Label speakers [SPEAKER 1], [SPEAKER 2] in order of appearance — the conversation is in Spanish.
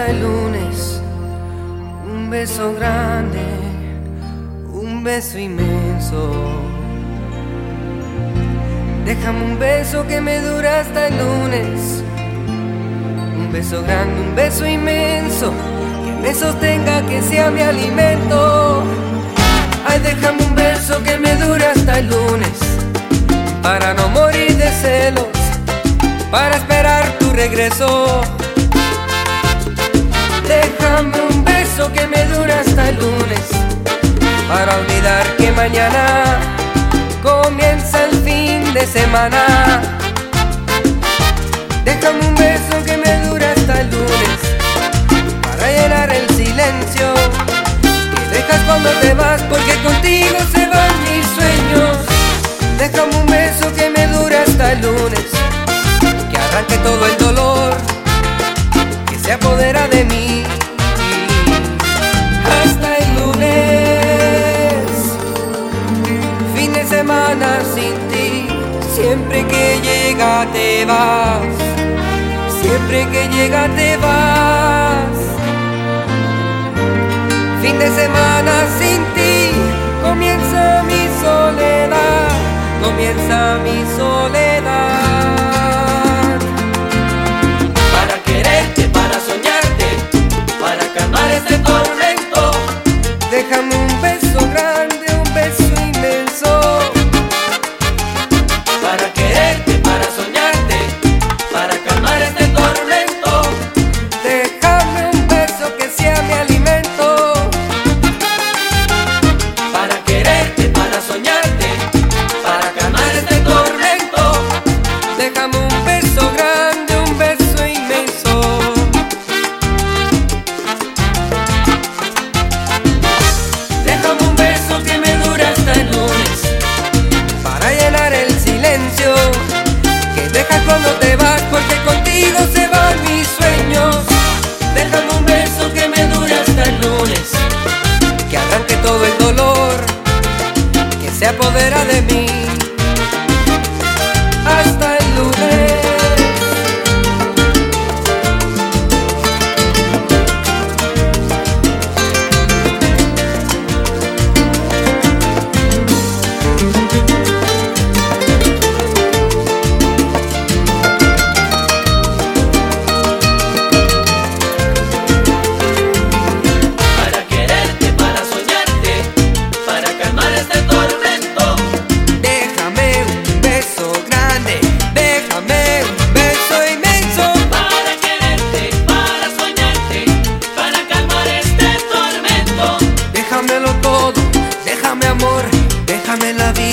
[SPEAKER 1] hasta el lunes. Un beso grande, un beso inmenso. Déjame un beso que me dura hasta el lunes. Un beso grande, un beso inmenso, que me sostenga, que sea mi alimento. Ay, déjame un beso que me dure hasta el lunes, para no morir de celos, para esperar tu regreso. Déjame un beso que me dure hasta el lunes, para olvidar que mañana comienza el fin de semana. Déjame un beso que me dure hasta el lunes, para llenar el silencio que dejas cuando te vas, porque contigo se van mis sueños. Déjame un beso que me dure hasta el lunes, que arranque todo el dolor que se apodera de mí. Hasta el lunes, fin de semana sin ti. Siempre que llega te vas, siempre que llega te vas. Fin de semana sin ti, comienza mi soledad, comienza mi soledad.
[SPEAKER 2] Para quererte, para soñarte, para calmar este tormento.
[SPEAKER 1] Déjame un beso grande, un beso inmenso.
[SPEAKER 2] Para quererte, para soñarte, para calmar este tormento.
[SPEAKER 1] Déjame un beso que sea mi alimento.
[SPEAKER 2] Para quererte, para soñarte, para calmar este tormento.
[SPEAKER 1] Déjame un beso grande, un beso inmenso.
[SPEAKER 2] Déjame un beso que me dure hasta el lunes,
[SPEAKER 1] Para llenar el silencio que dejas cuando te vas, porque contigo se van mis sueños.
[SPEAKER 2] déjame un beso que me dure hasta el lunes,
[SPEAKER 1] Que arranque todo el dolor que se apodera de mí. Hasta el lunes.
[SPEAKER 2] para quererte, para soñarte, para calmar este tormento.
[SPEAKER 1] Déjame un beso grande, déjame un beso inmenso.
[SPEAKER 2] Para quererte, para soñarte, para calmar este tormento.
[SPEAKER 1] Déjamelo todo, déjame amor, déjame la vida.